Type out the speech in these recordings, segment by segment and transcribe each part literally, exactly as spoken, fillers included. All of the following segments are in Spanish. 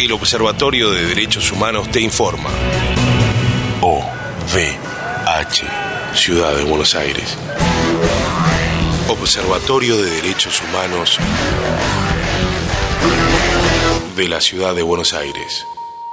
El Observatorio de Derechos Humanos te informa. O V H, Ciudad de Buenos Aires. Observatorio de Derechos Humanos de la Ciudad de Buenos Aires.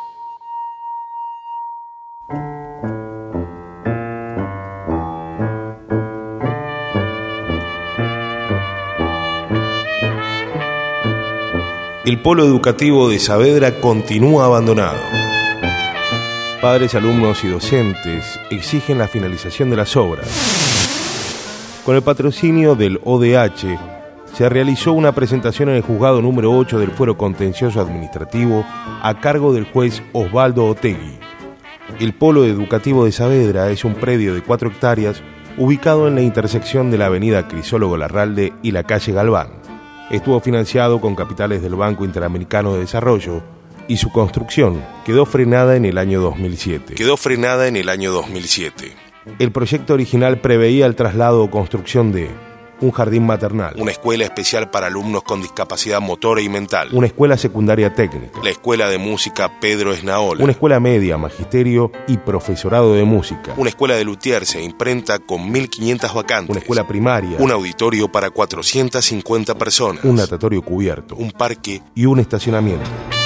El polo educativo de Saavedra continúa abandonado. Padres, alumnos y docentes exigen la finalización de las obras. Con el patrocinio del O D H, se realizó una presentación en el juzgado número ocho del Fuero Contencioso Administrativo a cargo del juez Osvaldo Otegui. El polo educativo de Saavedra es un predio de cuatro hectáreas ubicado en la intersección de la avenida Crisólogo Larralde y la calle Galván. Estuvo financiado con capitales del Banco Interamericano de Desarrollo y su construcción quedó frenada en el año dos mil siete. Quedó frenada en el año dos mil siete. El proyecto original preveía el traslado o construcción de un jardín maternal, una escuela especial para alumnos con discapacidad motora y mental, una escuela secundaria técnica, la escuela de música Pedro Esnaola, una escuela media, magisterio y profesorado de música, una escuela de luthiers e imprenta con mil quinientas vacantes, una escuela primaria, un auditorio para cuatrocientas cincuenta personas, un natatorio cubierto, un parque y un estacionamiento.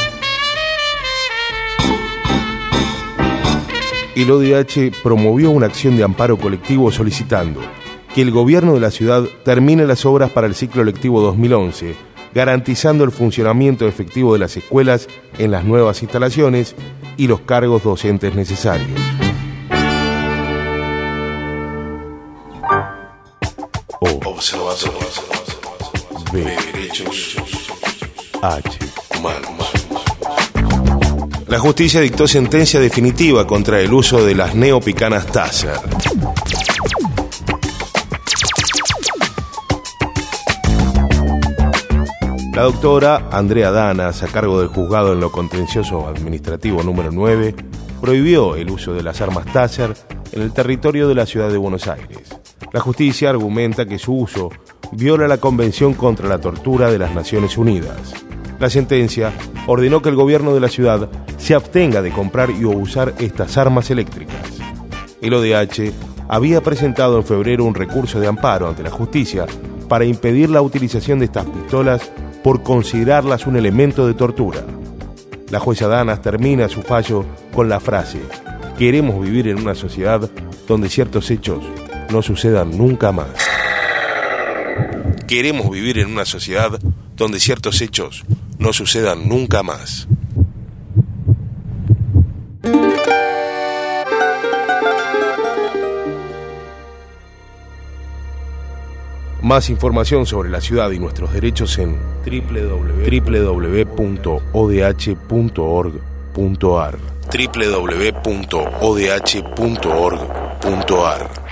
El O D H promovió una acción de amparo colectivo solicitando que el gobierno de la ciudad termine las obras para el ciclo lectivo dos mil once, garantizando el funcionamiento efectivo de las escuelas en las nuevas instalaciones y los cargos docentes necesarios. O Observatorio de Derechos H Humanos. La justicia dictó sentencia definitiva contra el uso de las neopicanas Taser. La doctora Andrea Danas, a cargo del juzgado en lo contencioso administrativo número nueve, prohibió el uso de las armas Taser en el territorio de la ciudad de Buenos Aires. La justicia argumenta que su uso viola la Convención contra la Tortura de las Naciones Unidas. La sentencia ordenó que el gobierno de la ciudad se abstenga de comprar y o usar estas armas eléctricas. El O D H había presentado en febrero un recurso de amparo ante la justicia para impedir la utilización de estas pistolas por considerarlas un elemento de tortura. La jueza Danas termina su fallo con la frase: queremos vivir en una sociedad donde ciertos hechos no sucedan nunca más. Queremos vivir en una sociedad donde ciertos hechos no sucedan nunca más. Más información sobre la ciudad y nuestros derechos en doble u doble u doble u punto o d h punto org punto a r doble u doble u doble u punto o d h punto org punto a r.